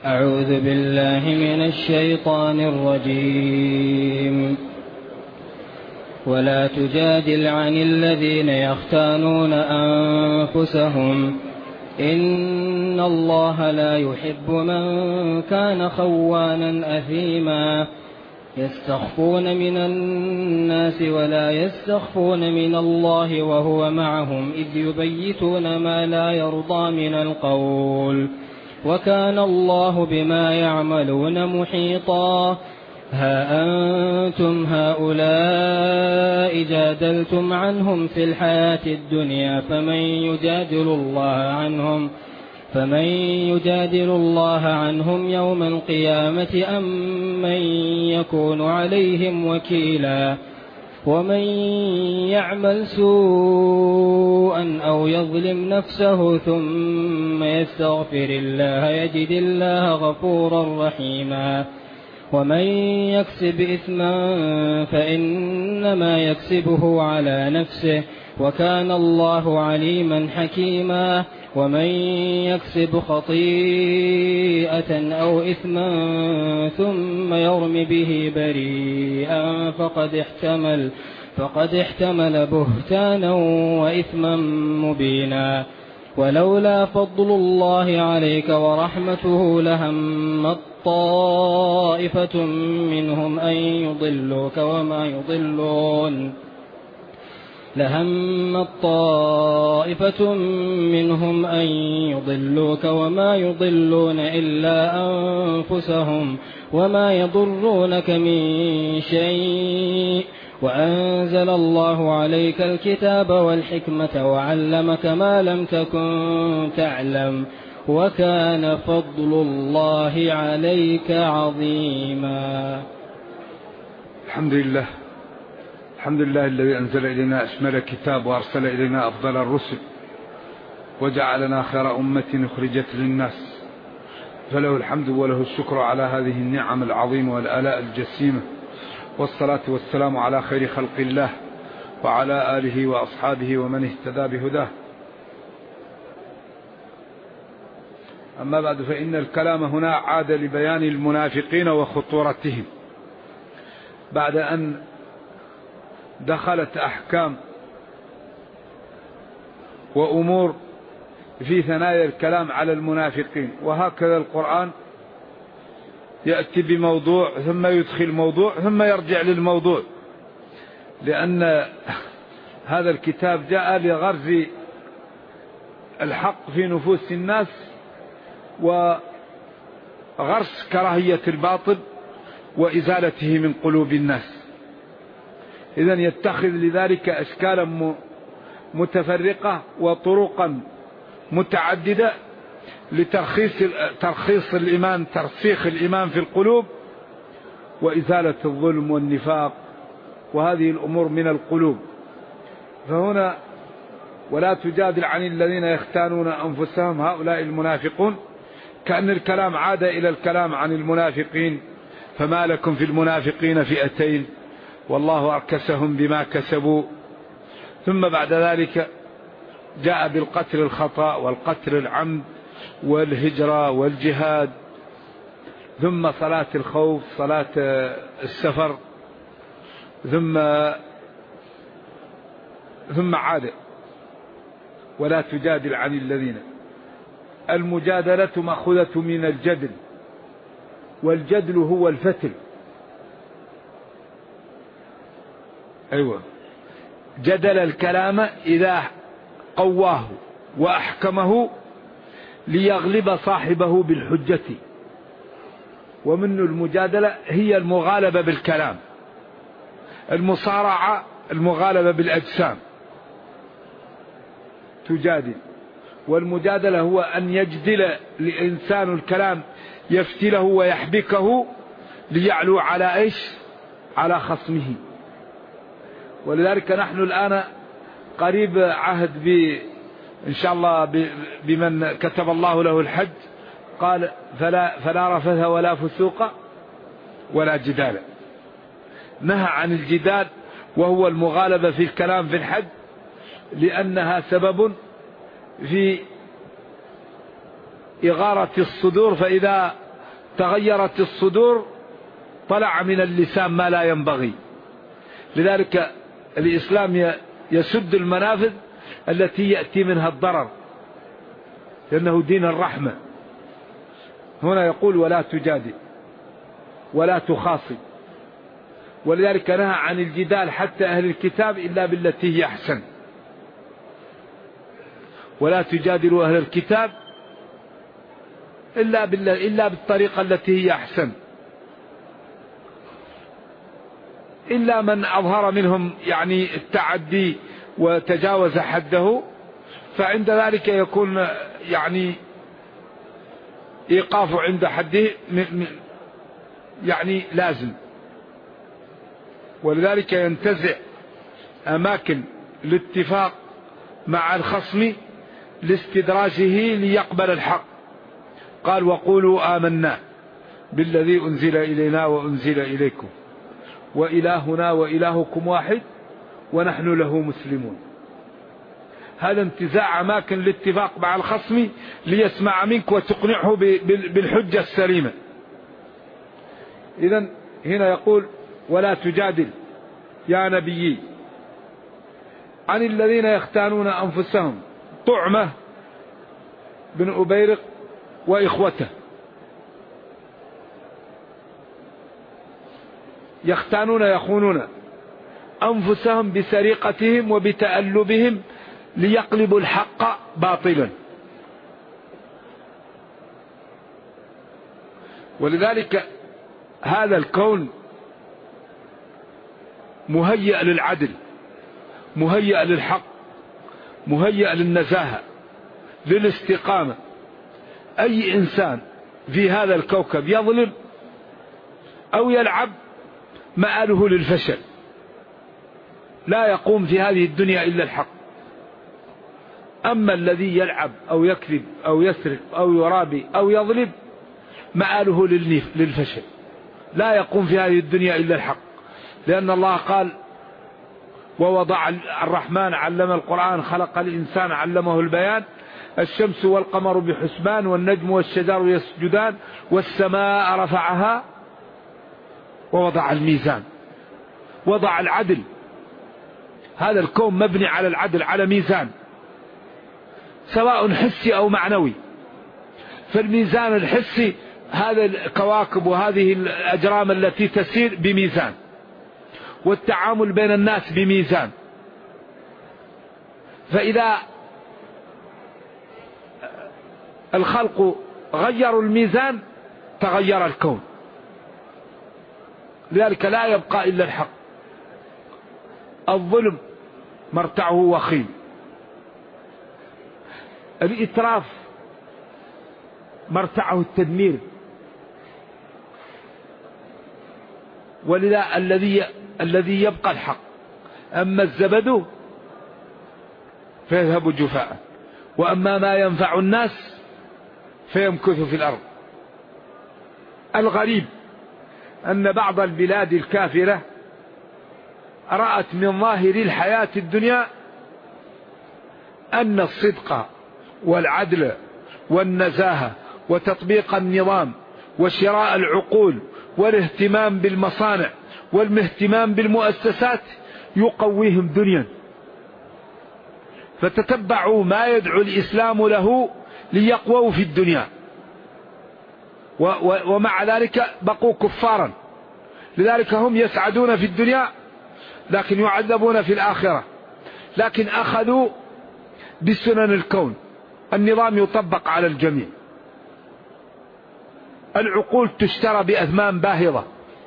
أعوذ بالله من الشيطان الرجيم. ولا تجادل عن الذين يختانون أنفسهم إن الله لا يحب من كان خوانا أثيما يستخفون من الناس ولا يستخفون من الله وهو معهم إذ يبيتون ما لا يرضى من القول وكان الله بما يعملون محيطا. ها أنتم هؤلاء جادلتم عنهم في الحياة الدنيا فمن يجادل الله عنهم يوم القيامة أم من يكون عليهم وكيلا. ومن يعمل سوءا أو يظلم نفسه ثم يستغفر الله يجد الله غفورا رحيما. ومن يكسب إثما فإنما يكسبه على نفسه وكان الله عليما حكيما. ومن يكسب خطيئة أو إثما ثم يرم به بريئا فقد احتمل بهتانا وإثما مبينا. ولولا فضل الله عليك ورحمته لهم طائفة منهم أن يضلوك وما يضلون إلا أنفسهم وما يضرونك من شيء. وأنزل الله عليك الكتاب والحكمة وعلمك ما لم تكن تعلم وكان فضل الله عليك عظيما. الحمد لله الذي أنزل إلينا أشمل الكتاب وأرسل إلينا أفضل الرسل وجعلنا خير أمة أخرجت للناس، فله الحمد وله الشكر على هذه النعم العظيمة والآلاء الجسيمة، والصلاة والسلام على خير خلق الله وعلى آله وأصحابه ومن اهتدى بهداه. أما بعد، فإن الكلام هنا عاد لبيان المنافقين وخطورتهم بعد أن دخلت أحكام وأمور في ثنايا الكلام على المنافقين. وهكذا القرآن يأتي بموضوع ثم يدخل موضوع ثم يرجع للموضوع، لأن هذا الكتاب جاء لغرز الحق في نفوس الناس وغرس كراهية الباطل وإزالته من قلوب الناس. إذن يتخذ لذلك أشكالا متفرقة وطرقا متعددة لترخيص الإيمان، ترسيخ الإيمان في القلوب وإزالة الظلم والنفاق وهذه الأمور من القلوب. فهنا ولا تجادل عن الذين يختانون أنفسهم هؤلاء المنافقون، كأن الكلام عاد إلى الكلام عن المنافقين. فما لكم في المنافقين فئتين والله أركسهم بما كسبوا. ثم بعد ذلك جاء بالقتل الخطأ والقتل العمد والهجرة والجهاد، ثم صلاة الخوف، صلاة السفر، ثم عاد ولا تجادل عن الذين. المجادلة مأخوذة من الجدل، والجدل هو الفتل. أيوة، جدل الكلام إذا قواه وأحكمه ليغلب صاحبه بالحجة. ومن المجادلة هي المغالبة بالكلام، المصارعة المغالبة بالأجسام تجادل. والمجادلة هو أن يجدل الإنسان الكلام يفتله ويحبكه ليعلو على إيش؟ على خصمه. ولذلك نحن الآن قريب عهد إن شاء الله بمن كتب الله له الحج، قال فلا رفث ولا فسوق ولا جدال. نهى عن الجدال وهو المغالبة في الكلام في الحج، لأنها سبب في إغارة الصدور، فإذا تغيرت الصدور طلع من اللسان ما لا ينبغي. لذلك الإسلام يسد المنافذ التي يأتي منها الضرر، لأنه دين الرحمة. هنا يقول ولا تجادل ولا تخاصم، ولذلك نهى عن الجدال حتى أهل الكتاب إلا بالتي هي أحسن. ولا تجادلوا أهل الكتاب إلا بالطريقة التي هي أحسن، إلا من أظهر منهم يعني التعدي وتجاوز حده، فعند ذلك يكون يعني إيقاف عند حده يعني لازم. ولذلك ينتزع أماكن الاتفاق مع الخصم لاستدراجه ليقبل الحق. قال وقولوا آمنا بالذي أنزل إلينا وأنزل إليكم وإلهنا وإلهكم واحد ونحن له مسلمون. هذا انتزاع أماكن الاتفاق مع الخصم ليسمع منك وتقنعه بالحجة السليمة. إذن هنا يقول ولا تجادل يا نبي عن الذين يختانون أنفسهم، طعمة بن أبيرق وإخوته يختانون يخونون أنفسهم بسرقتهم وبتألبهم ليقلبوا الحق باطلا. ولذلك هذا الكون مهيئ للعدل، مهيئ للحق، مهيئ للنزاهة، للاستقامة. أي إنسان في هذا الكوكب يظلم أو يلعب مآله للفشل، لا يقوم في هذه الدنيا إلا الحق. أما الذي يلعب أو يكذب أو يسرق أو يرابي أو يظلم مآله للفشل، لا يقوم في هذه الدنيا إلا الحق. لأن الله قال ووضع الرحمن علم القرآن خلق الإنسان علمه البيان الشمس والقمر بحسبان والنجم والشجر يسجدان والسماء رفعها ووضع الميزان، وضع العدل. هذا الكون مبني على العدل، على ميزان سواء حسي أو معنوي. فالميزان الحسي هذا الكواكب وهذه الأجرام التي تسير بميزان، والتعامل بين الناس بميزان. فإذا الخلق غيروا الميزان تغير الكون. لذلك لا يبقى إلا الحق. الظلم مرتعه وخيم، الإتراف مرتعه التدمير. ولذا الذي يبقى الحق. أما الزبد فيذهب جفاء، وأما ما ينفع الناس فيمكث في الأرض. الغريب أن بعض البلاد الكافرة رأت من ظاهر الحياة الدنيا أن الصدق والعدل والنزاهة وتطبيق النظام وشراء العقول والاهتمام بالمصانع والاهتمام بالمؤسسات يقويهم دنيا، فتتبعوا ما يدعو الإسلام له ليقووا في الدنيا، ومع ذلك بقوا كفارا. لذلك هم يسعدون في الدنيا لكن يعذبون في الآخرة. لكن أخذوا بسنن الكون، النظام يطبق على الجميع، العقول تشترى بأثمان باهظة،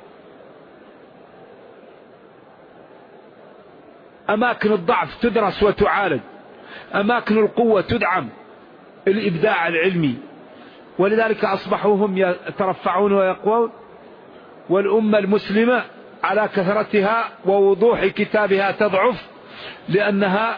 أماكن الضعف تدرس وتعالج، أماكن القوة تدعم، الإبداع العلمي. ولذلك أصبحوا هم يترفعون ويقوون، والأمة المسلمة على كثرتها ووضوح كتابها تضعف لأنها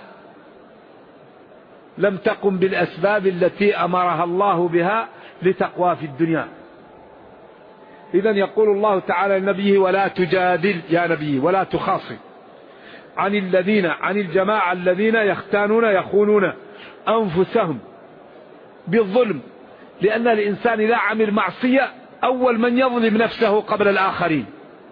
لم تقم بالأسباب التي أمرها الله بها لتقوى في الدنيا. إذن يقول الله تعالى لنبيه ولا تجادل يا نبي ولا تخاصم عن الجماعة الذين يختانون يخونون أنفسهم بالظلم. لأن الإنسان إذا عمل معصية أول من يظلم نفسه قبل الآخرين،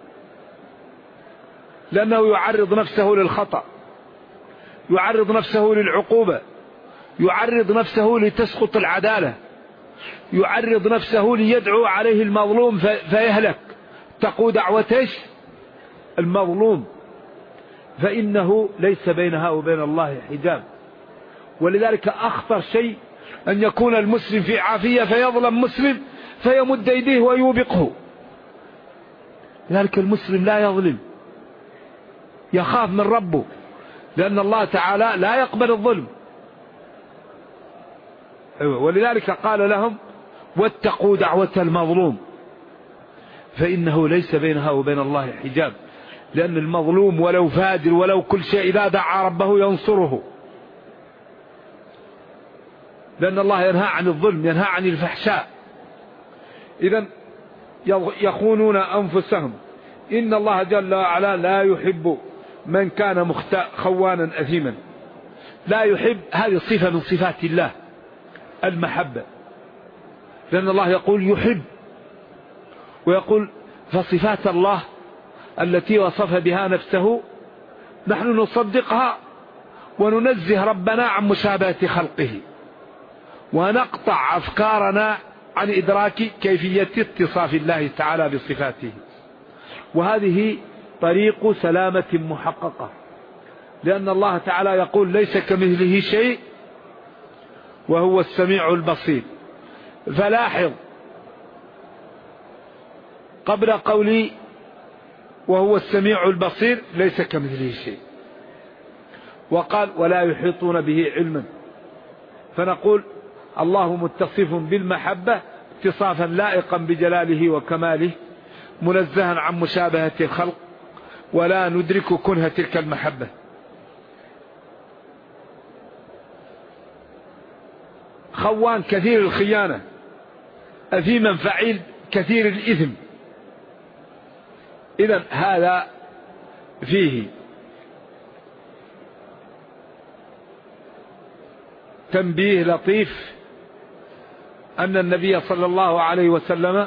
لأنه يعرض نفسه للخطأ، يعرض نفسه للعقوبة، يعرض نفسه لتسقط العدالة، يعرض نفسه ليدعو عليه المظلوم فيهلك. تقو دعوة المظلوم، فإنه ليس بينها وبين الله حجاب. ولذلك أخطر شيء أن يكون المسلم في عافية فيظلم مسلم فيمد يديه ويوبقه. لذلك المسلم لا يظلم، يخاف من ربه، لأن الله تعالى لا يقبل الظلم. ولذلك قال لهم: واتقوا دعوة المظلوم فإنه ليس بينها وبين الله حجاب. لأن المظلوم ولو فاجر ولو كل شيء إذا دعا ربه ينصره، لأن الله ينهى عن الظلم، ينهى عن الفحشاء. إذن يخونون أنفسهم. إن الله جل وعلا لا يحب من كان خوانا أثيما. لا يحب، هذه صفة من صفات الله، المحبة، لأن الله يقول يحب، ويقول فصفات الله التي وصف بها نفسه نحن نصدقها وننزه ربنا عن مشابهة خلقه، ونقطع أفكارنا عن إدراك كيفية اتصاف الله تعالى بصفاته. وهذه طريق سلامة محققة، لأن الله تعالى يقول ليس كمثله شيء وهو السميع البصير. فلاحظ قبل قولي وهو السميع البصير ليس كمثله شيء، وقال ولا يحيطون به علما. فنقول الله متصف بالمحبة اتصافا لائقا بجلاله وكماله، منزها عن مشابهة الخلق، ولا ندرك كنه تلك المحبة. خوان كثير الخيانة، أثيما فعيل كثير الإثم. إذن هذا فيه تنبيه لطيف أن النبي صلى الله عليه وسلم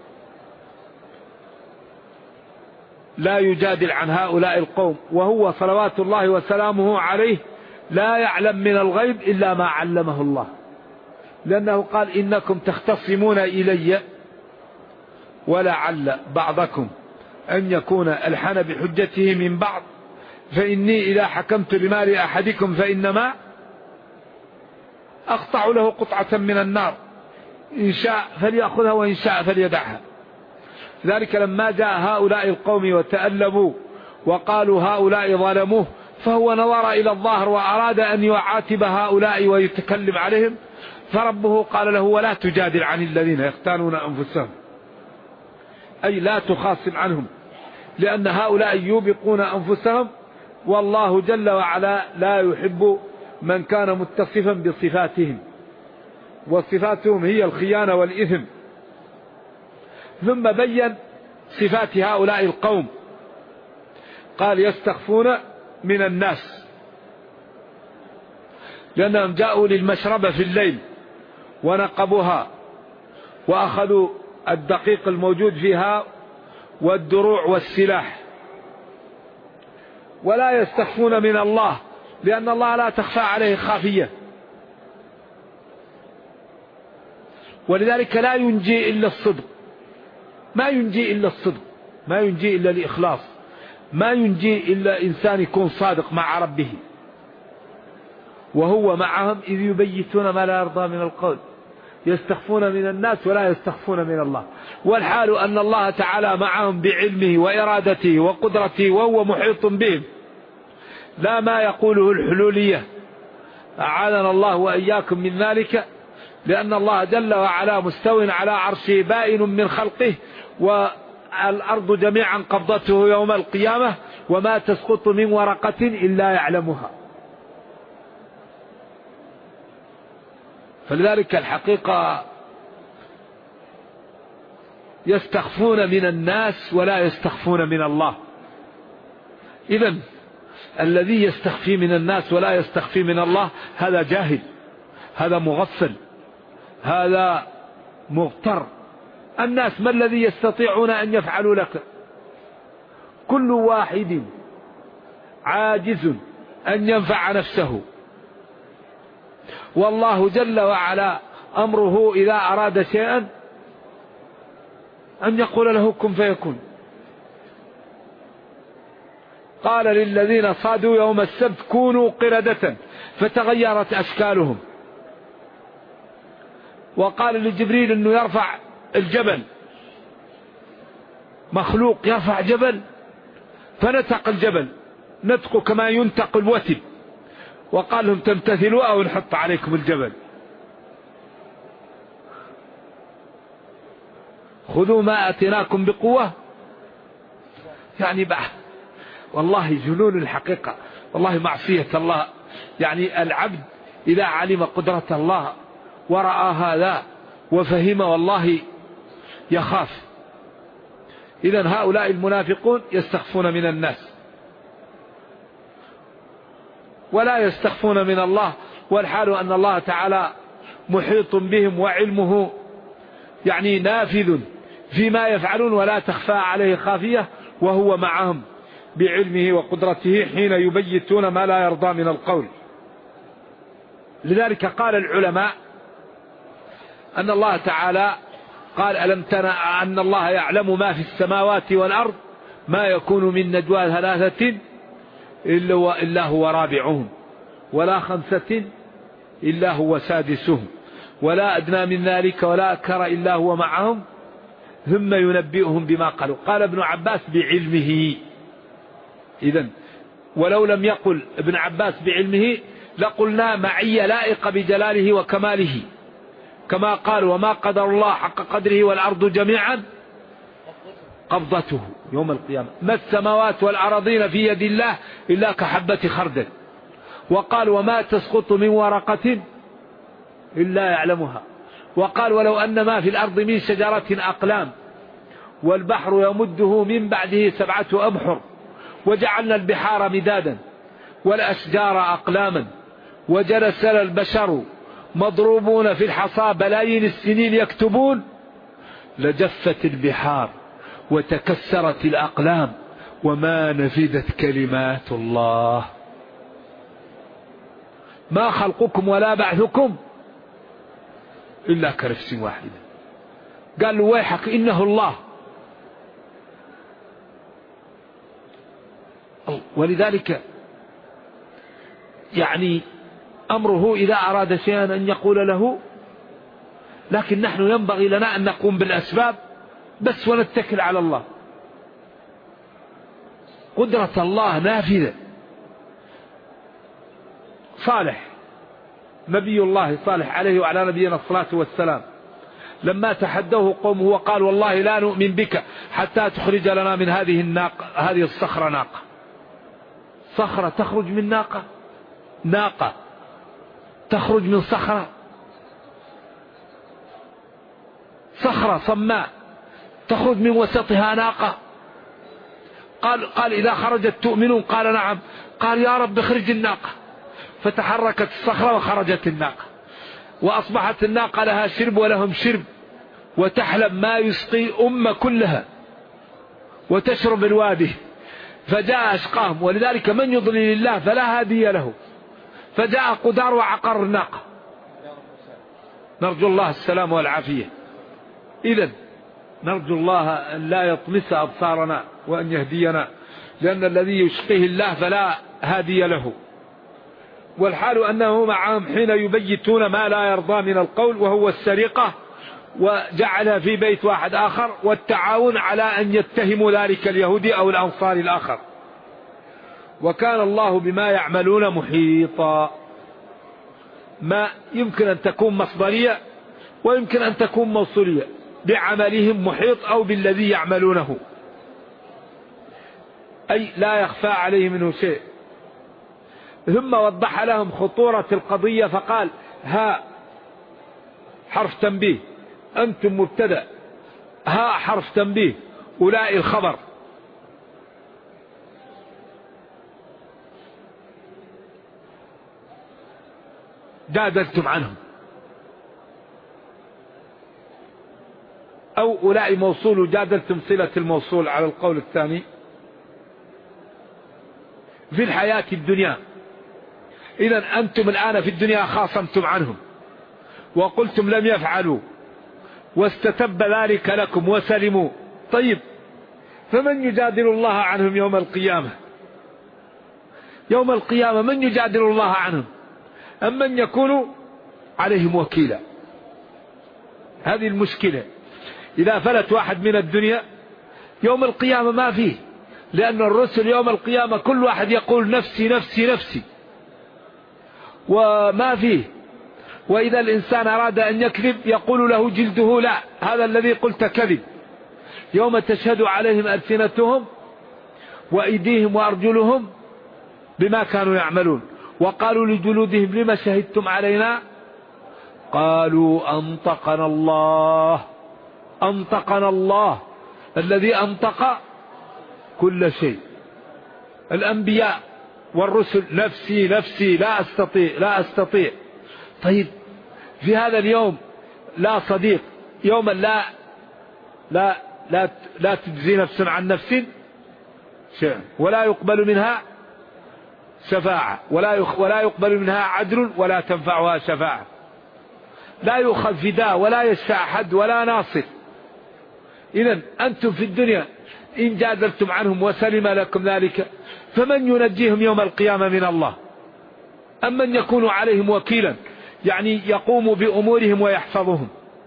لا يجادل عن هؤلاء القوم، وهو صلوات الله وسلامه عليه لا يعلم من الغيب إلا ما علمه الله، لأنه قال إنكم تختصمون إلي ولعل بعضكم أن يكون ألحن بحجته من بعض، فإني إذا حكمت لمال أحدكم فإنما أقطع له قطعة من النار، إن شاء فليأخذها وإن شاء فليدعها. ذلك لما جاء هؤلاء القوم وتألبوا وقالوا هؤلاء ظلموه، فهو نظر إلى الظاهر وأراد أن يعاتب هؤلاء ويتكلم عليهم، فربه قال له ولا تجادل عن الذين يختانون أنفسهم، أي لا تخاصم عنهم، لأن هؤلاء يوبقون أنفسهم، والله جل وعلا لا يحب من كان متصفا بصفاتهم، وصفاتهم هي الخيانة والإثم. ثم بين صفات هؤلاء القوم، قال يستخفون من الناس، لأنهم جاءوا للمشربة في الليل ونقبوها وأخذوا الدقيق الموجود فيها والدروع والسلاح، ولا يستخفون من الله، لأن الله لا تخفى عليه خافية. ولذلك لا ينجي إلا الصدق، ما ينجي إلا الصدق، ما ينجي إلا الإخلاص، ما ينجي إلا إنسان يكون صادق مع ربه، وهو معهم إذ يبيتون ما لا يرضى من القول، يستخفون من الناس ولا يستخفون من الله، والحال أن الله تعالى معهم بعلمه وإرادته وقدرته، وهو محيط بهم، لا ما يقوله الحلولية، أعاذنا الله وإياكم من ذلك، لأن الله جل وعلا مستو على عرشه بائن من خلقه، والأرض جميعا قبضته يوم القيامة، وما تسقط من ورقة إلا يعلمها. فلذلك الحقيقة يستخفون من الناس ولا يستخفون من الله. إذن الذي يستخفي من الناس ولا يستخفي من الله هذا جاهل، هذا مغفل، هذا مغتر، الناس ما الذي يستطيعون أن يفعلوا لك؟ كل واحد عاجز أن ينفع نفسه، والله جل وعلا أمره إذا أراد شيئا أن يقول له كن فيكون. قال للذين صادوا يوم السبت كونوا قردة فتغيرت أشكالهم. وقال لجبريل أنه يرفع الجبل، مخلوق يرفع جبل، فنتق الجبل نتق كما ينتق الوتد، وقال لهم تمتثلوا أو نحط عليكم الجبل. خذوا ما أتيناكم بقوة، يعني بقى والله جنون الحقيقة، والله معصية الله. يعني العبد إذا علم قدرة الله ورأى هذا وفهم والله يخاف. إذن هؤلاء المنافقون يستخفون من الناس ولا يستخفون من الله، والحال أن الله تعالى محيط بهم وعلمه يعني نافذ فيما يفعلون ولا تخفى عليه خافية، وهو معهم بعلمه وقدرته حين يبيتون ما لا يرضى من القول. لذلك قال العلماء أن الله تعالى قال ألم تر أن الله يعلم ما في السماوات والأرض ما يكون من نجوى ثلاثة إلا هو رابعهم ولا خمسة إلا هو سادسهم ولا أدنى من ذلك ولا أكثر إلا هو معهم ثم ينبئهم بما قالوا. قال ابن عباس بعلمه. إذن ولو لم يقل ابن عباس بعلمه لقلنا معية لائقة بجلاله وكماله، كما قال وما قدر الله حق قدره والأرض جميعا قبضته يوم القيامة ما السماوات والأراضين في يد الله إلا كحبة خردل. وقال وما تسقط من ورقة إلا يعلمها. وقال ولو أن ما في الأرض من شجرة أقلام والبحر يمده من بعده 7 أبحر وجعلنا البحار مدادا والأشجار أقلاما وجلس البشر مضروبون في الحصى بلايين السنين يكتبون لجفت البحار وتكسرت الأقلام وما نفدت كلمات الله. ما خلقكم ولا بعثكم إلا كنفس واحدة. قال له ويحك إنه الله. ولذلك يعني أمره إذا أراد شيئا أن يقول له، لكن نحن ينبغي لنا أن نقوم بالأسباب بس ونتكل على الله. قدرة الله نافذة. صالح نبي الله صالح عليه وعلى نبينا الصلاة والسلام لما تحدوه قومه وقال والله لا نؤمن بك حتى تخرج لنا من هذه الناقة هذه الصخرة ناقة. صخرة تخرج من ناقة، ناقة تخرج من صخرة، صخرة صماء تخرج من وسطها ناقة. قال إذا خرجت تؤمنون؟ قال نعم. قال يا رب اخرج الناقة، فتحركت الصخرة وخرجت الناقة، وأصبحت الناقة لها شرب ولهم شرب، وتحلب ما يسقي كلها وتشرب الوادي. فجاء أشقاهم، ولذلك من يضلل الله فلا هادي له. فجاء قدار وعقر الناقة. نرجو الله السلام والعافية. إذن نرجو الله أن لا يطمس أبصارنا وأن يهدينا، لأن الذي يشقيه الله فلا هادي له. والحال أنه معهم حين يبيتون ما لا يرضى من القول وهو السرقة، وجعلها في بيت واحد آخر، والتعاون على أن يتهموا ذلك اليهودي أو الأنصاري الآخر. وكان الله بما يعملون محيطا. ما يمكن أن تكون مصدرية ويمكن أن تكون موصولية. بعملهم محيط أو بالذي يعملونه، أي لا يخفى عليه منه شيء. ثم وضح لهم خطورة القضية فقال ها حرف تنبيه، أنتم مبتدأ، ها حرف تنبيه، أولئك الخبر. جادلتم عنهم. أو أولئك موصول وجادلتم صلة الموصول على القول الثاني في الحياة الدنيا. إذا أنتم الآن في الدنيا خاصمتم عنهم وقلتم لم يفعلوا واستتب ذلك لكم وسلموا. طيب فمن يجادل الله عنهم يوم القيامة؟ يوم القيامة من يجادل الله عنهم؟ أم من يكون عليهم وكيلا؟ هذه المشكلة. إذا فلت واحد من الدنيا يوم القيامة ما فيه، لأن الرسل يوم القيامة كل واحد يقول نفسي نفسي نفسي وما فيه. وإذا الإنسان أراد أن يكذب يقول له جلده لا، هذا الذي قلت كذب. يوم تشهد عليهم ألسنتهم وأيديهم وأرجلهم بما كانوا يعملون، وقالوا لجلودهم لما شهدتم علينا؟ قالوا أنطقنا الله. أنطقنا الله الذي أنطق كل شيء. الأنبياء والرسل نفسي نفسي لا أستطيع لا أستطيع. طيب في هذا اليوم لا صديق، يوما لا تجزي نفس عن نفس شيء، ولا يقبل منها شفاعة، ولا يقبل منها عدل، ولا تنفعها شفاعة، لا يؤخذ فداء ولا يشفع أحد ولا ناصر. إذا أنتم في الدنيا إن جادلتم عنهم وسلم لكم ذلك، فمن ينجيهم يوم القيامة من الله؟ أم من يكون عليهم وكيلا، يعني يقوم بأمورهم ويحفظهم؟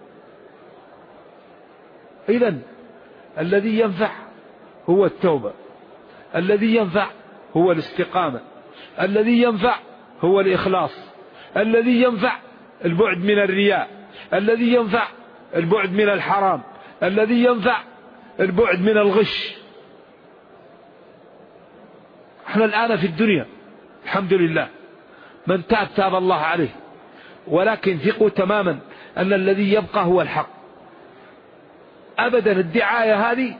إذا الذي ينفع هو التوبة، الذي ينفع هو الاستقامة، الذي ينفع هو الإخلاص، الذي ينفع البعد من الرياء، الذي ينفع البعد من الحرام، الذي ينفع البعد من الغش. احنا الآن في الدنيا الحمد لله من تاب تاب الله عليه، ولكن ثقوا تماما أن الذي يبقى هو الحق. أبدا الدعاية هذه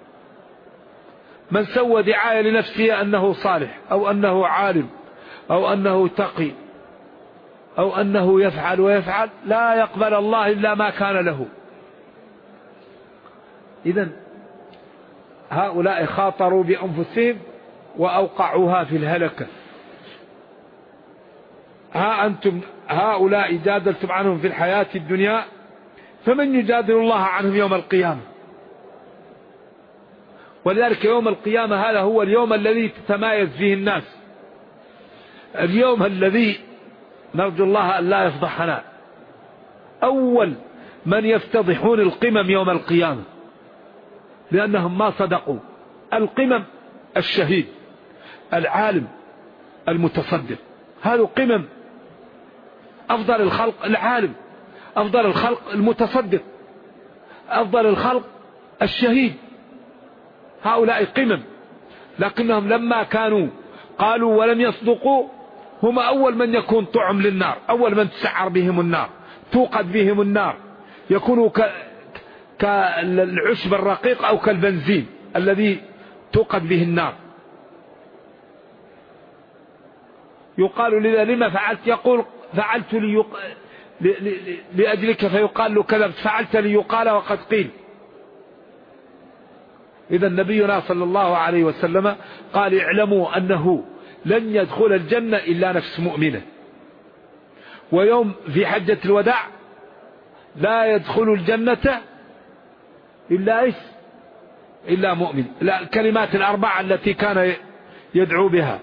من سوى دعاية لنفسه أنه صالح أو أنه عالم أو أنه تقي أو أنه يفعل ويفعل، لا يقبل الله إلا ما كان له. إذن هؤلاء خاطروا بأنفسهم وأوقعوها في الهلكة. ها أنتم هؤلاء جادلتم عنهم في الحياة الدنيا، فمن يجادل الله عنهم يوم القيامة؟ ولذلك يوم القيامة هذا هو اليوم الذي تتمايز فيه الناس، اليوم الذي نرجو الله أن لا يفضحنا. أول من يفتضحون القمم يوم القيامة لأنهم ما صدقوا. القمم الشهيد، العالم، المتصدق، هذا قمم. أفضل الخلق العالم، أفضل الخلق المتصدق، أفضل الخلق الشهيد، هؤلاء قمم. لكنهم لما كانوا قالوا ولم يصدقوا هم أول من يكون طعم للنار، أول من تسعر بهم النار، توقد بهم النار، يكونوا كالعشب الرقيق أو كالبنزين الذي توقد به النار. يقال لما فعلت؟ يقول فعلت لأجلك، فيقال له كذبت، فعلت ليقال وقد قيل. إذا نبينا صلى الله عليه وسلم قال اعلموا أنه لن يدخل الجنة إلا نفس مؤمنة. ويوم في حجة الوداع لا يدخل الجنة إلا إيش؟ إلا مؤمن. لا، الكلمات الأربعة التي كان يدعو بها: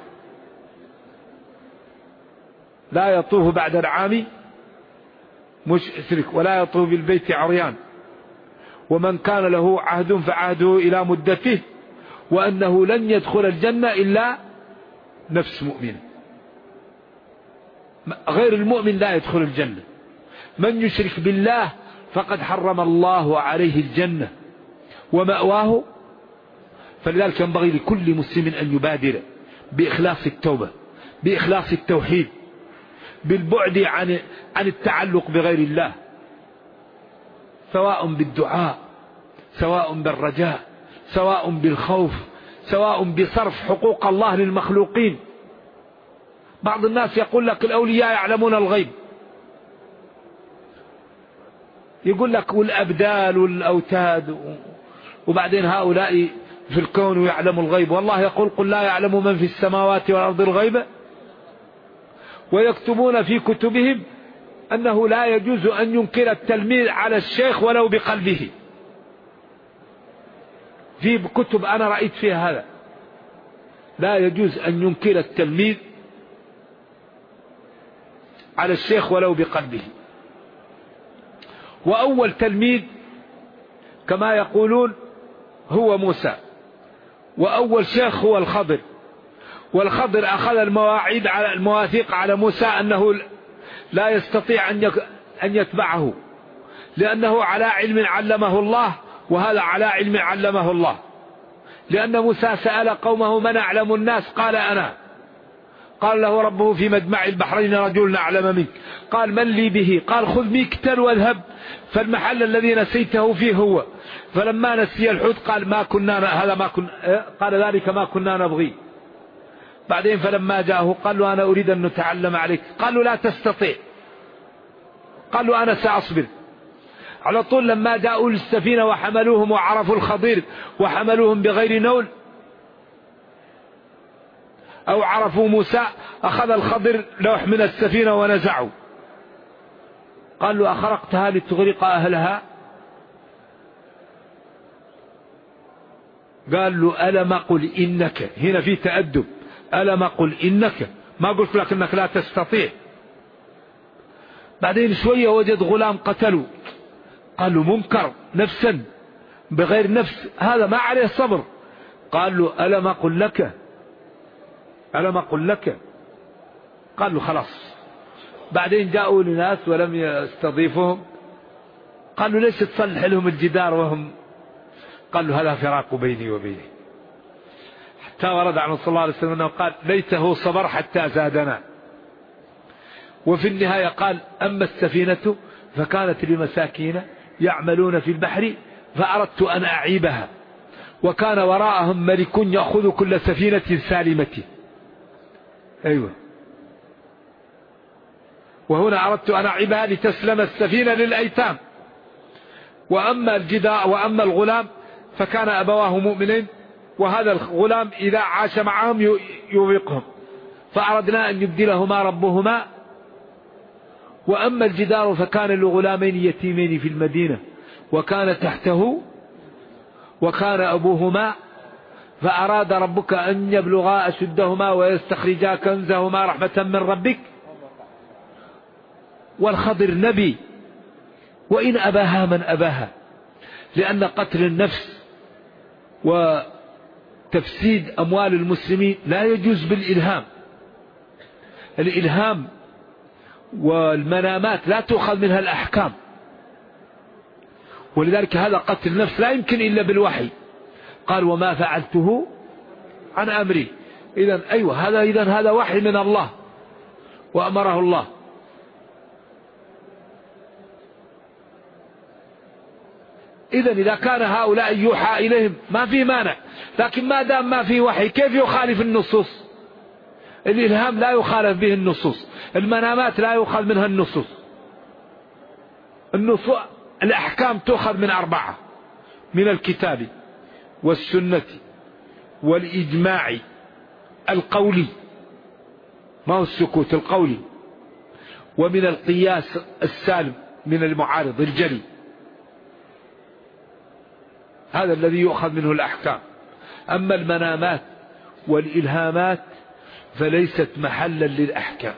لا يطوف بعد العام مشرك، ولا يطوف بالبيت عريان، ومن كان له عهد فعهده إلى مدته، وأنه لن يدخل الجنة إلا نفس مؤمن. غير المؤمن لا يدخل الجنة. من يشرك بالله فقد حرم الله عليه الجنة ومأواه. فلذلك ينبغي لكل مسلم أن يبادر بإخلاص التوبة، بإخلاص التوحيد، بالبعد عن التعلق بغير الله، سواء بالدعاء، سواء بالرجاء، سواء بالخوف، سواء بصرف حقوق الله للمخلوقين. بعض الناس يقول لك الأولياء يعلمون الغيب. يقول لك والأبدال والأوتاد، وبعدين هؤلاء في الكون ويعلم الغيب، والله يقول قل لا يعلم من في السماوات والأرض الغيب، ويكتبون في كتبهم أنه لا يجوز أن ينكر التلميذ على الشيخ ولو بقلبه. في كتب أنا رأيت فيها هذا، لا يجوز أن ينكر التلميذ على الشيخ ولو بقلبه. وأول تلميذ كما يقولون هو موسى، وأول شيخ هو الخضر، والخضر أخذ المواثيق على موسى أنه لا يستطيع أن يتبعه، لأنه على علم علمه الله، وهذا على علم علمه الله. لأن موسى سأل قومه من أعلم الناس؟ قال أنا. قال له ربه في مجمع البحرين رجل أعلم منك، قال من لي به؟ قال خذ ميكتل واذهب، فالمحل الذي نسيته فيه هو. فلما نسي الحوت قال ما كنا هذا ما كنا، قال ذلك ما كنا نبغي. بعدين فلما جاءه قال له أنا أريد أن نتعلم عليك، قال له لا تستطيع، قال له أنا سأصبر. على طول لما جاءوا للسفينة وحملوهم وعرفوا الخضير وحملوهم بغير نول أو عرفوا موسى، أخذ الخضر لوح من السفينة ونزعوا. قال له أخرقتها لتغرق أهلها؟ قال له ألم أقل إنك، هنا في تأدب، ألم أقل إنك، ما قلت لك إنك لا تستطيع. بعدين شوية وجد غلام قتله، قال له منكر نفسا بغير نفس، هذا ما عليه صبر. قال له ألم أقل لك، ألم أقل لك. قال له خلاص. بعدين جاءوا لناس ولم يستضيفهم، قالوا ليش تصلح لهم الجدار وهم، قال له هذا فراق بيني وبينه. حتى ورد عن صلى الله عليه وسلم أنه قال ليته صبر حتى زادنا. وفي النهاية قال أما السفينة فكانت لمساكين يعملون في البحر فأردت أن أعيبها، وكان وراءهم ملك يأخذ كل سفينة سالمة. أيوة. وهنا أردت أن أعيبها لتسلم السفينة للأيتام. وأما الغلام فكان أبواه مؤمنين، وهذا الغلام إذا عاش معهم يوبقهم، فأردنا أن يبدلهما ربهما. وأما الجدار فكان لغلامين يتيمين في المدينة وكان تحته وكان أبوهما، فأراد ربك أن يبلغا أشدهما ويستخرجا كنزهما رحمة من ربك. والخضر نبي، وإن أباها من أباها، لأن قتل النفس وتفسيد أموال المسلمين لا يجوز بالإلهام. الإلهام والمنامات لا تؤخذ منها الأحكام، ولذلك هذا قتل النفس لا يمكن إلا بالوحي. قال وما فعلته عن أمري. إذن هذا وحي من الله وأمره الله. إذا كان هؤلاء يوحى إليهم ما في مانع، لكن ما دام ما في وحي كيف يخالف النصوص؟ الإلهام لا يخالف به النصوص، المنامات لا يؤخذ منها النصوص. الأحكام تؤخذ من 4، من الكتاب والسنة والإجماع القولي، ما هو السكوت القولي، ومن القياس السالم من المعارض الجلي. هذا الذي يؤخذ منه الأحكام. أما المنامات والإلهامات فليست محلا للأحكام.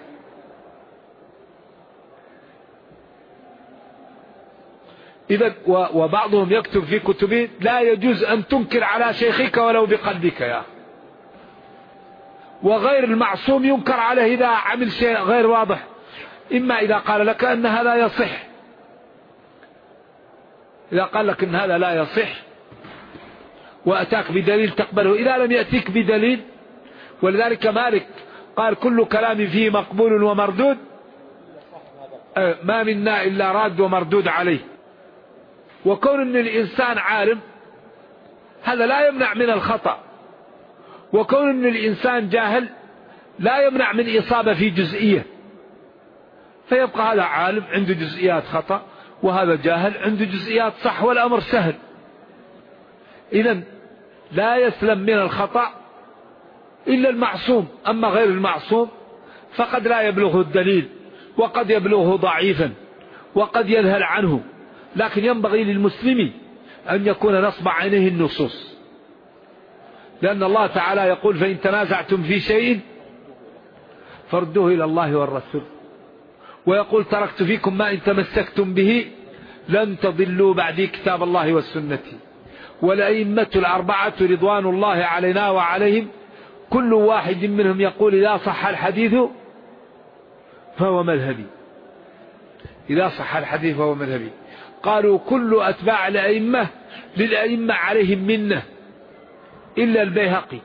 إذن وبعضهم يكتب في كتبه لا يجوز أن تنكر على شيخك ولو بقلبك يا أخي. وغير المعصوم ينكر عليه إذا عمل شيء غير واضح، إما إذا قال لك أن هذا يصح، إذا قال لك أن هذا لا يصح وأتاك بدليل تقبله، إذا لم يأتيك بدليل. ولذلك مالك قال كل كلام فيه مقبول ومردود، ما منا إلا راد ومردود عليه. وكون أن الإنسان عالم هذا لا يمنع من الخطأ، وكون أن الإنسان جاهل لا يمنع من إصابة في جزئية، فيبقى هذا عالم عنده جزئيات خطأ، وهذا جاهل عنده جزئيات صح والأمر سهل. إذن لا يسلم من الخطأ إلا المعصوم، أما غير المعصوم فقد لا يبلغه الدليل، وقد يبلغه ضعيفا، وقد يذهل عنه. لكن ينبغي للمسلم أن يكون نصب عينه النصوص، لأن الله تعالى يقول: فإن تنازعتم في شيء فردوه إلى الله والرسول. ويقول: تركت فيكم ما إن تمسكتم به لن تضلوا بعدي كتاب الله والسنة. والأئمة الأربعة رضوان الله علينا وعليهم كل واحد منهم يقول: إذا صح الحديث فهو مذهبي، إذا صح الحديث فهو مذهبي. قالوا: كل أتباع الأئمة للأئمة عليهم منه إلا البيهقي،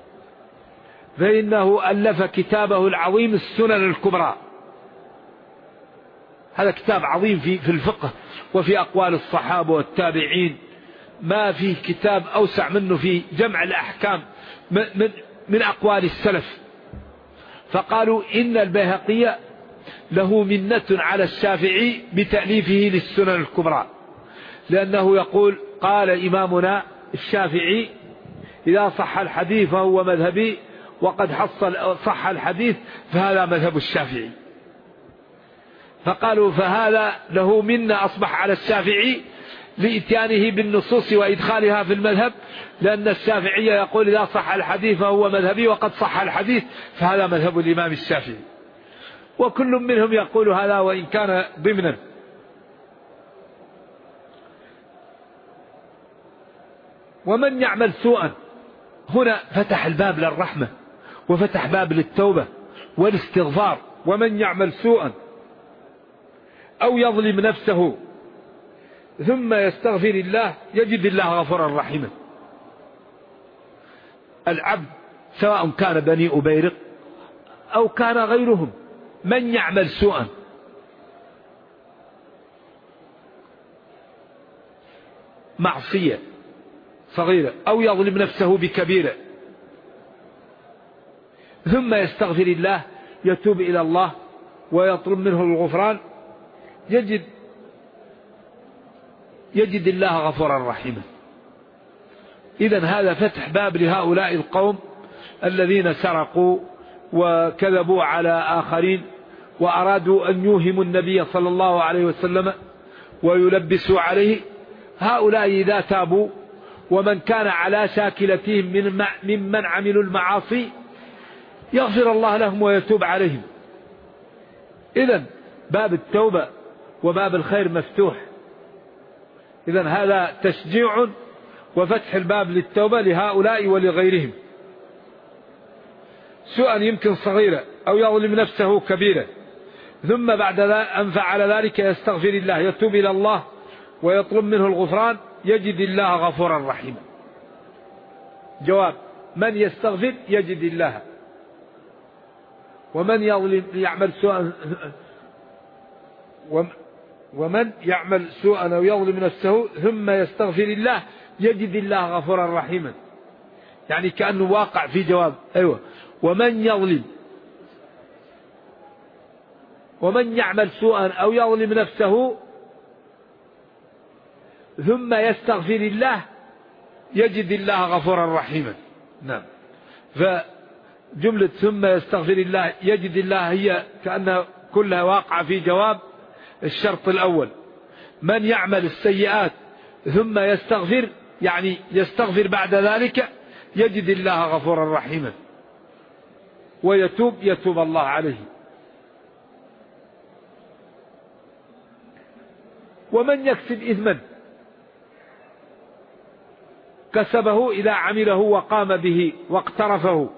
فإنه ألف كتابه العظيم السنن الكبرى. هذا كتاب عظيم في الفقه وفي أقوال الصحابة والتابعين، ما فيه كتاب أوسع منه في جمع الأحكام من أقوال السلف. فقالوا: إن البيهقي له منة على الشافعي بتأليفه للسنن الكبرى، لأنه يقول: قال إمامنا الشافعي: إذا صح الحديث فهو مذهبي، وقد حصل صح الحديث فهذا مذهب الشافعي. فقالوا: فهذا له منة أصبح على الشافعي لإتيانه بالنصوص وإدخالها في المذهب، لأن الشافعي يقول: إذا صح الحديث فهو مذهبي، وقد صح الحديث فهذا مذهب الإمام الشافعي. وكل منهم يقول هذا وإن كان ضمنا. ومن يعمل سوءا، هنا فتح الباب للرحمة وفتح باب للتوبة والاستغفار. ومن يعمل سوءا أو يظلم نفسه ثم يستغفر الله يجد الله غفورا رحيما. العبد سواء كان بني أبيرق أو كان غيرهم، من يعمل سوءا معصية صغيرة أو يظلم نفسه بكبيرة ثم يستغفر الله، يتوب إلى الله ويطلب منه الغفران، يجد الله غفورا رحيما. إذن هذا فتح باب لهؤلاء القوم الذين سرقوا وكذبوا على آخرين وأرادوا أن يوهموا النبي صلى الله عليه وسلم ويلبسوا عليه. هؤلاء إذا تابوا، ومن كان على شاكلتهم ممن عملوا المعاصي، يغفر الله لهم ويتوب عليهم. إذن باب التوبة وباب الخير مفتوح. إذن هذا تشجيع وفتح الباب للتوبة لهؤلاء ولغيرهم. سوءا يمكن صغيرة أو يظلم نفسه كبيرة، ثم بعد أن فعل ذلك يستغفر الله، يتوب إلى الله ويطلب منه الغفران، يجد الله غفورا رحيما. جواب: من يستغفر يجد الله، ومن يعمل سوءا ومن يعمل سوءا أو يظلم نفسه ثم يستغفر الله يجد الله غفورا رحيما. يعني كأنه واقع في جواب. أيوة. ومن يعمل سوءا أو يظلم نفسه ثم يستغفر الله يجد الله غفورا رحيما. نعم. فجملة ثم يستغفر الله يجد الله هي كأنها كلها واقعة في جواب الشرط الأول. من يعمل السيئات ثم يستغفر، يعني يستغفر بعد ذلك، يجد الله غفورا رحيما، يتوب الله عليه. ومن يكسب إثما كسبه إذا عمله وقام به واقترفه،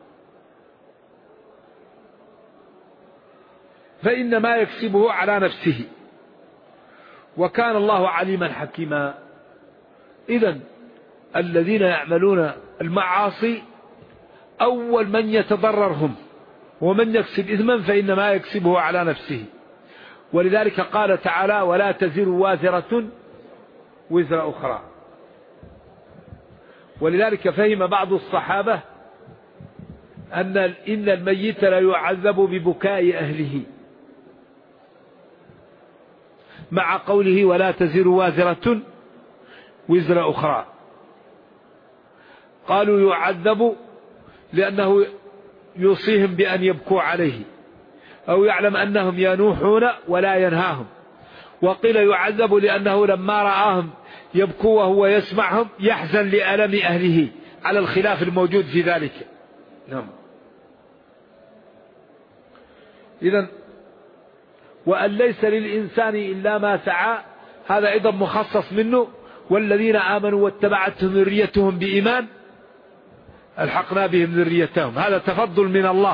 فإنما يكسبه على نفسه، وكان الله عليما حكيما. إذن الذين يعملون المعاصي أول من يتضررهم، ومن يكسب إثما فإنما يكسبه على نفسه. ولذلك قال تعالى: ولا تزر وازرة وزر أخرى. ولذلك فهم بعض الصحابة إن الميت لا يعذب ببكاء أهله، مع قوله ولا تزر وازرة وزر أخرى. قالوا يعذب لأنه يوصيهم بأن يبكوا عليه أو يعلم أنهم ينوحون ولا ينهاهم، وقيل يعذب لأنه لما رآهم يبكوا وهو يسمعهم يحزن لألم أهله، على الخلاف الموجود في ذلك. نعم. إذن وأن ليس للإنسان إلا ما سعى، هذا أيضا مخصص منه. والذين آمنوا واتبعتهم ذريتهم بإيمان ألحقنا بهم ذريتهم، هذا تفضل من الله.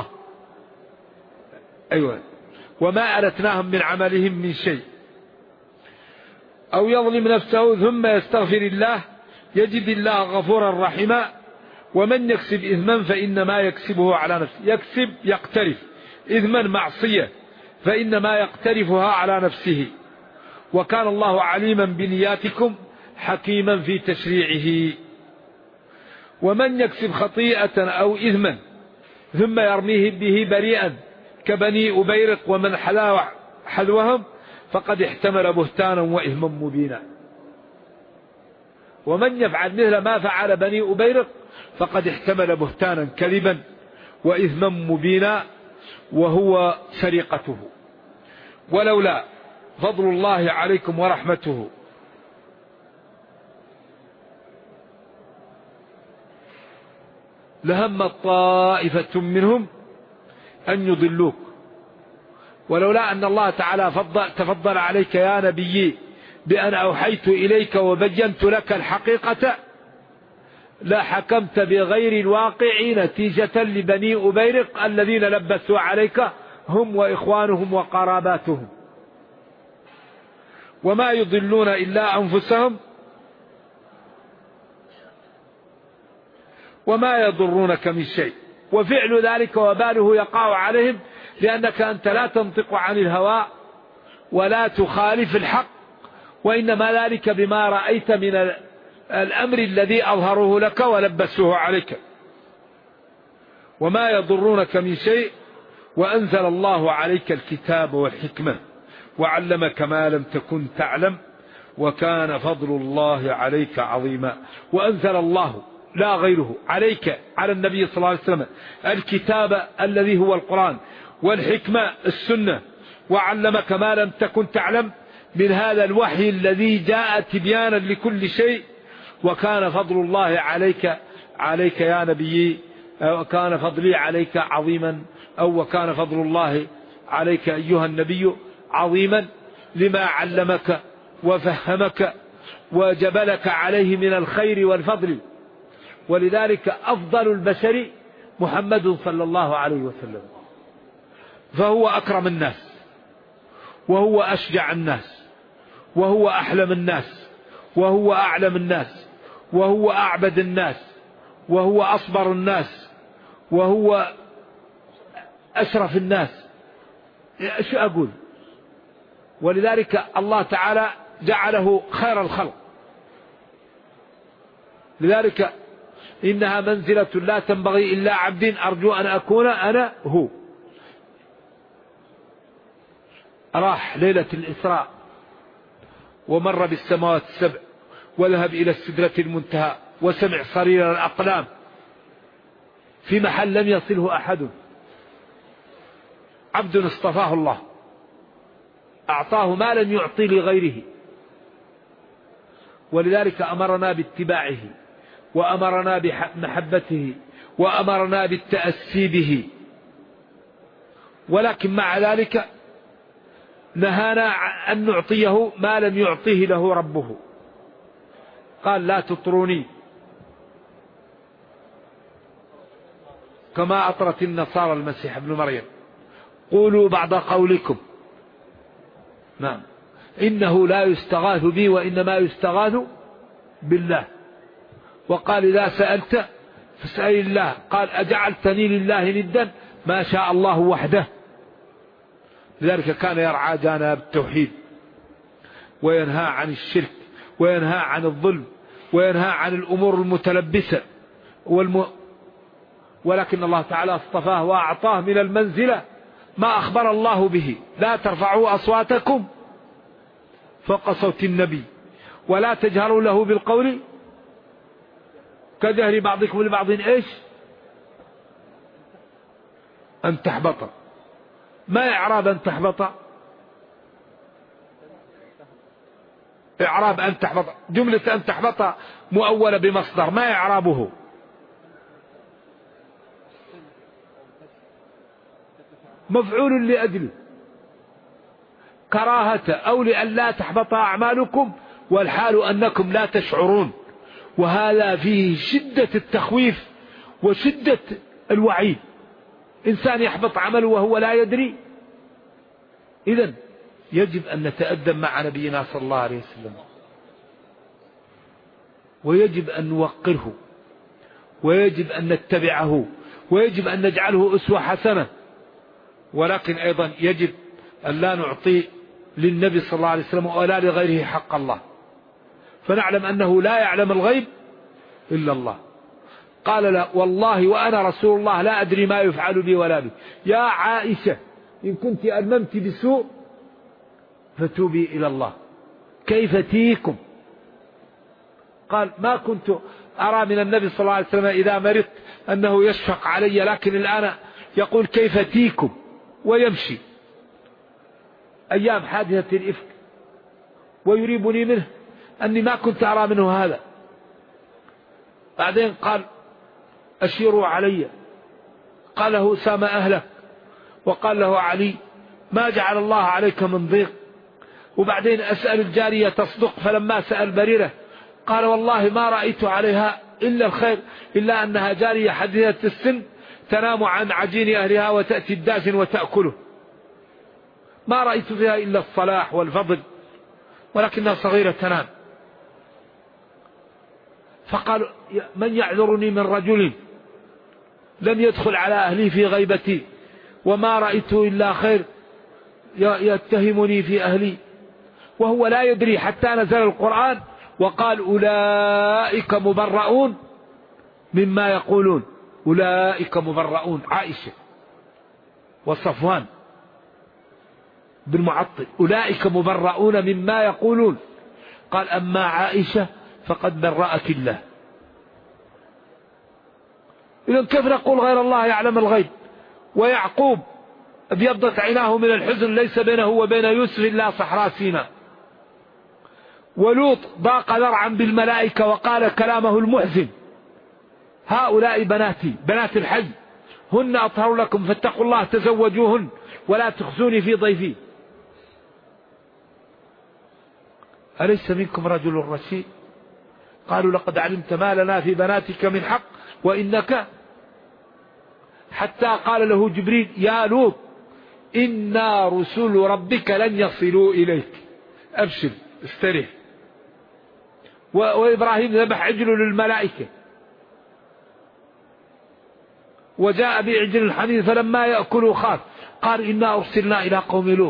أيوة. وما ألتناهم من عملهم من شيء. أو يظلم نفسه ثم يستغفر الله يجد الله غفورا رحيما. ومن يكسب إثما فإنما يكسبه على نفسه. يكسب يقترف، إثما معصية فإنما يقترفها على نفسه. وكان الله عليما بنياتكم حكيما في تشريعه. ومن يكسب خطيئة أو إثما ثم يرميه به بريئا كبني أبيرق ومن حذوهم فقد احتمل بهتانا وإثما مبينا. ومن يفعل مثل ما فعل بني أبيرق فقد احتمل بهتانا كذبا وإثما مبينا وهو سرقته. ولولا فضل الله عليكم ورحمته لهم طائفة منهم أن يضلوك. ولولا أن الله تعالى تفضل عليك يا نبي بأن أوحيت إليك وبينت لك الحقيقة لا حكمت بغير الواقع نتيجة لبني أبيرق الذين لبسوا عليك هم وإخوانهم وقراباتهم. وما يضلون إلا أنفسهم وما يضرونك من شيء. وفعل ذلك وباله يقع عليهم لأنك أنت لا تنطق عن الهوى ولا تخالف الحق، وإنما ذلك بما رأيت من الأمر الذي أظهروه لك ولبسوه عليك. وما يضرونك من شيء. وأنزل الله عليك الكتاب والحكمة وعلمك ما لم تكن تعلم وكان فضل الله عليك عظيما. وأنزل الله لا غيره عليك على النبي صلى الله عليه وسلم الكتاب الذي هو القرآن والحكمة السنة وعلمك ما لم تكن تعلم من هذا الوحي الذي جاء تبيانا لكل شيء. وكان فضل الله عليك يا نبي، وكان فضلي عليك عظيما، أو وكان فضل الله عليك أيها النبي عظيما لما علمك وفهمك وجبلك عليه من الخير والفضل. ولذلك أفضل البشر محمد صلى الله عليه وسلم، فهو أكرم الناس وهو أشجع الناس وهو أحلم الناس وهو أعلم الناس وهو أعبد الناس وهو أصبر الناس وهو أشرف الناس. شو أقول؟ ولذلك الله تعالى جعله خير الخلق. لذلك إنها منزلة لا تنبغي إلا عبد أرجو أن أكون أنا هو. راح ليلة الإسراء ومر بالسماوات السبع وذهب إلى السدرة المنتهى وسمع صرير الأقلام في محل لم يصله أحد. عبد اصطفاه الله أعطاه ما لم يعطي لغيره. ولذلك أمرنا باتباعه وأمرنا بمحبته وأمرنا بالتأسي به. ولكن مع ذلك نهانا أن نعطيه ما لم يعطيه له ربه. قال لا تطروني كما أطرت النصارى المسيح ابن مريم، قولوا بعض قولكم. نعم. إنه لا يستغاث بي وإنما يستغاث بالله. وقال إذا سألت فاسأل الله. قال أجعلتني لله ندا ما شاء الله وحده. لذلك كان يرعى جانب التوحيد وينهى عن الشرك وينهى عن الظلم وينهى عن الأمور المتلبسة ولكن الله تعالى اصطفاه وأعطاه من المنزلة ما أخبر الله به. لا ترفعوا أصواتكم فوق صوت النبي ولا تجهروا له بالقول كجهر بعضكم لبعض إيش أن تحبط. ما إعراب أن تحبط؟ إعراب أن تحبط، جملة أن تحبط مؤولة بمصدر، ما إعرابه؟ مفعول لأجله، كراهة أو لأن لا تحبط أعمالكم والحال أنكم لا تشعرون. وهذا فيه شدة التخويف وشدة الوعيد. إنسان يحبط عمله وهو لا يدري. إذن يجب أن نتأدب مع نبينا صلى الله عليه وسلم، ويجب أن نوقره، ويجب أن نتبعه، ويجب أن نجعله أسوة حسنة. ولكن أيضا يجب أن لا نعطي للنبي صلى الله عليه وسلم ولا لغيره حق الله، فنعلم أنه لا يعلم الغيب إلا الله. قال لا والله وأنا رسول الله لا أدري ما يفعل بي ولا بي. يا عائشة إن كنت ألممت بسوء فتوبي إلى الله. كيف تيكم؟ قال ما كنت أرى من النبي صلى الله عليه وسلم إذا مرضت أنه يشفق علي، لكن الآن يقول كيف تيكم ويمشي. أيام حادثة الإفك ويريبني منه أني ما كنت أرى منه هذا. بعدين قال أشيروا علي، قال له أسامة أهلك، وقال له علي ما جعل الله عليك من ضيق. وبعدين أسأل الجارية تصدق، فلما سأل بريرة قال والله ما رأيت عليها إلا الخير، إلا أنها جارية حديثة السن تنام عن عجين أهلها وتأتي الداجن وتأكله، ما رأيت فيها إلا الصلاح والفضل، ولكنها صغيرة تنام. فقال من يعذرني من رجل لم يدخل على أهلي في غيبتي وما رأيته إلا خير يتهمني في أهلي، وهو لا يدري حتى نزل القرآن وقال أولئك مبرؤون مما يقولون. أولئك مبرؤون، عائشة وصفوان بن معطل، أولئك مبرؤون مما يقولون. قال أما عائشة فقد برأك الله. إذن كيف نقول غير الله يعلم الغيب؟ ويعقوب ابيضت عيناه من الحزن ليس بينه وبين يوسف إلا صحراء سيناء. ولوط ضاق ذرعا بالملائكة وقال كلامه المحزن هؤلاء بناتي بنات الحي هن أطهر لكم فاتقوا الله تزوجوهن ولا تخزوني في ضيفي. أليس منكم رجل رشيد؟ قالوا لقد علمت ما لنا في بناتك من حق وإنك، حتى قال له جبريل يا لوط إنا رسل ربك لن يصلوا إليك، أبشر استريح. وإبراهيم ذبح عجل للملائكة وجاء بعجل الحنيذ فلما يأكلوا خاف قال إنا أرسلنا إلى قوم لوط.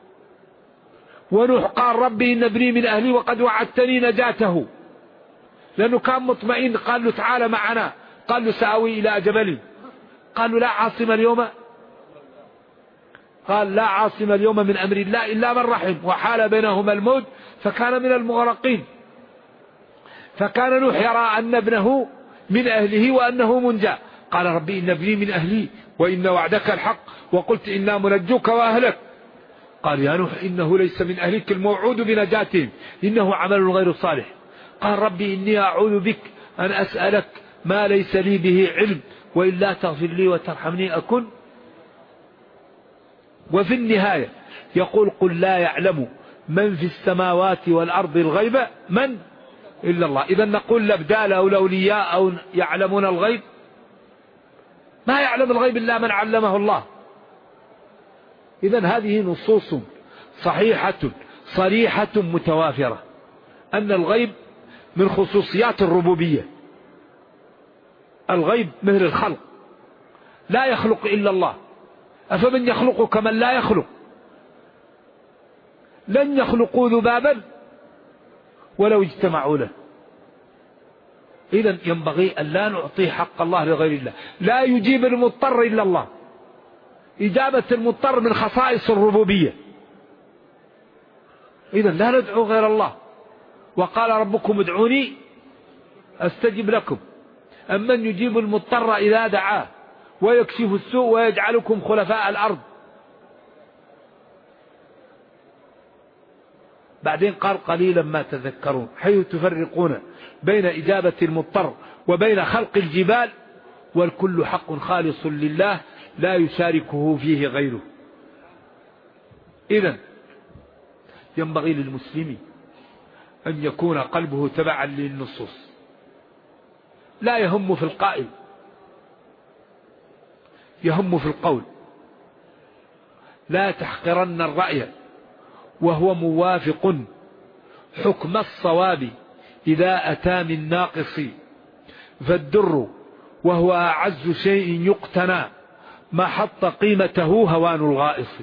ونوح قال ربي إن ابني من أهلي وقد وعدتني نجاته، لأنه كان مطمئن. قال له تعالى معنا، قال له سآوي إلى جبل، قالوا لا عاصم اليوم، قال لا عاصم اليوم من أمر الله إلا من رحم وحال بينهما الموت فكان من المغرقين. فكان نوح يرى أن ابنه من أهله وأنه منجى، قال ربي إن ابني من أهلي وإن وعدك الحق وقلت إنا منجوك وأهلك. قال يا نوح إنه ليس من أهلك الموعود بنجاتهم إنه عمل غير صالح. قال ربي إني أعوذ بك أن أسألك ما ليس لي به علم وإلا تغفر لي وترحمني أكن. وفي النهاية يقول قل لا يعلم من في السماوات والأرض الغيب من إلا الله. إذا نقول لابدال أو الأولياء أو يعلمون الغيب؟ ما يعلم الغيب إلا من علمه الله. إذا هذه نصوص صحيحة صريحة متوافرة أن الغيب من خصوصيات الربوبية. الغيب مثل الخلق، لا يخلق إلا الله، أفمن يخلق كمن لا يخلق؟ لن يخلقوا ذبابا ولو اجتمعوا له. إذن ينبغي أن لا نعطي حق الله لغير الله. لا يجيب المضطر إلا الله، إجابة المضطر من خصائص الربوبية. إذن لا ندعو غير الله. وقال ربكم ادعوني أستجب لكم. أمن يجيب المضطر إذا دعاه ويكشف السوء ويجعلكم خلفاء الأرض. بعدين قال قليلا ما تذكرون، حيث تفرقون بين إجابة المضطر وبين خلق الجبال، والكل حق خالص لله لا يشاركه فيه غيره. إذن ينبغي للمسلم أن يكون قلبه تبعا للنصوص، لا يهم في القائل، يهم في القول. لا تحقرن الرأي وهو موافق حكم الصواب إذا أتى من ناقص، فالدر وهو أعز شيء يقتنى ما حط قيمته هوان الغائص.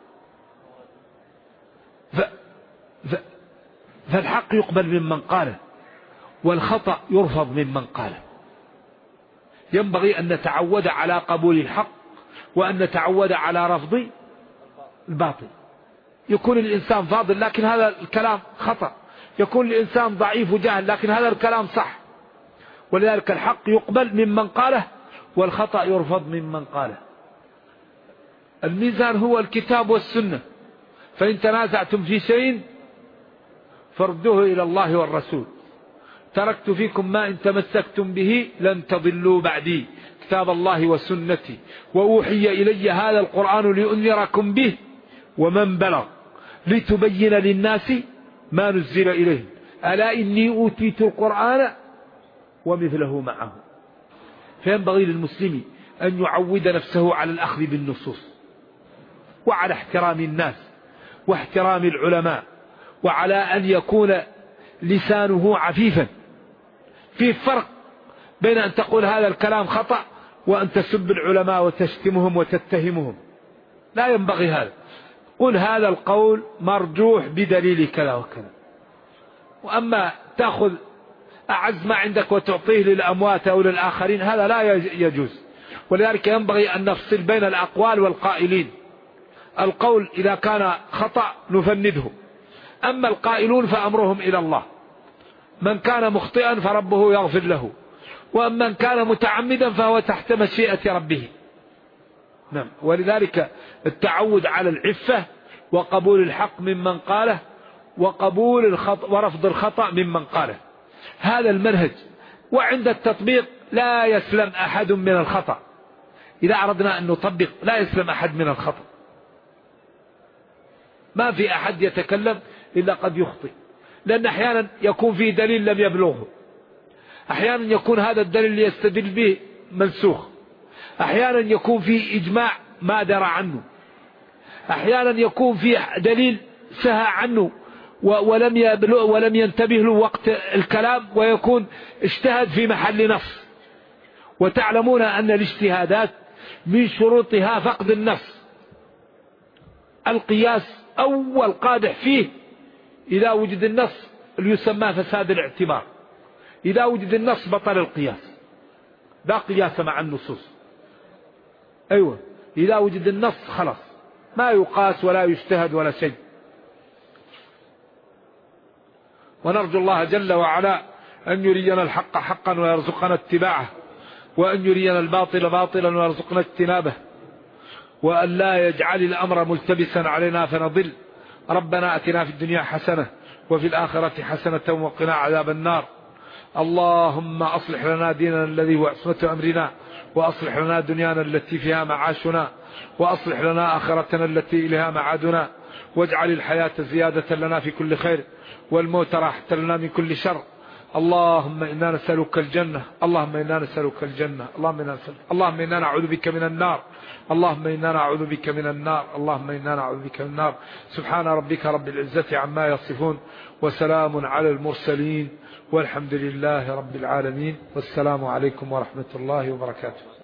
فالحق يقبل ممن قاله، والخطأ يرفض ممن قاله. ينبغي أن نتعود على قبول الحق وأن نتعود على رفض الباطل. يكون الإنسان فاضل لكن هذا الكلام خطأ، يكون الإنسان ضعيف وجاهل لكن هذا الكلام صح. ولذلك الحق يقبل ممن قاله والخطأ يرفض ممن قاله. الميزان هو الكتاب والسنة، فإن تنازعتم في شيء فردوه إلى الله والرسول. تركت فيكم ما إن تمسكتم به لن تضلوا بعدي، كتاب الله وسنتي، وأوحي إلي هذا القرآن لأنذركم به ومن بلغ لتبين للناس ما نزل إليه، ألا إني أوتيت القرآن ومثله معه. فينبغي للمسلم أن يعود نفسه على الأخذ بالنصوص، وعلى احترام الناس واحترام العلماء، وعلى أن يكون لسانه عفيفا. في فرق بين أن تقول هذا الكلام خطأ وأن تسب العلماء وتشتمهم وتتهمهم، لا ينبغي هذا. قل هذا القول مرجوح بدليل كذا وكذا. وأما تأخذ أعز ما عندك وتعطيه للأموات أو للآخرين، هذا لا يجوز. ولذلك ينبغي أن نفصل بين الأقوال والقائلين. القول إذا كان خطأ نفنده، أما القائلون فأمرهم إلى الله، من كان مخطئا فربه يغفر له، ومن كان متعمدا فهو تحت مشيئة ربه. نعم. ولذلك التعود على العفة وقبول الحق ممن قاله، وقبول الخطأ ورفض الخطأ ممن قاله، هذا المنهج. وعند التطبيق لا يسلم أحد من الخطأ. إذا أردنا أن نطبق لا يسلم أحد من الخطأ. ما في أحد يتكلم إلا قد يخطئ، لأن أحيانا يكون فيه دليل لم يبلغه، أحيانا يكون هذا الدليل اللي يستدل به منسوخ، أحيانا يكون فيه إجماع ما درى عنه، أحيانا يكون فيه دليل سهى عنه ولم ينتبه له وقت الكلام، ويكون اجتهد في محل نص. وتعلمون أن الاجتهادات من شروطها فقد النص. القياس أول قادح فيه إذا وجد النص يسمى فساد الاعتبار. إذا وجد النص بطل القياس، لا قياس مع النصوص. أيوة، إذا وجد النص خلاص ما يقاس ولا يجتهد ولا شيء. ونرجو الله جل وعلا أن يرينا الحق حقا ويرزقنا اتباعه، وأن يرينا الباطل باطلا ويرزقنا اجتنابه، وأن لا يجعل الأمر ملتبسا علينا فنضل. ربنا أتنا في الدنيا حسنة وفي الآخرة حسنة وقنا عذاب النار. اللهم أصلح لنا ديننا الذي هو عصمة أمرنا، وأصلح لنا دنيانا التي فيها معاشنا، وأصلح لنا آخرتنا التي إليها معادنا، واجعل الحياة زيادة لنا في كل خير، والموت راحة لنا من كل شر. اللهم إنا نسألك الجنة، اللهم إنا نسألك الجنة، اللهم إنا نعوذ بك من النار، اللهم إنا نعوذ بك من النار، اللهم إنا نعوذ بك من النار. سبحان ربك رب العزة عما يصفون، وسلام على المرسلين، والحمد لله رب العالمين، والسلام عليكم ورحمة الله وبركاته.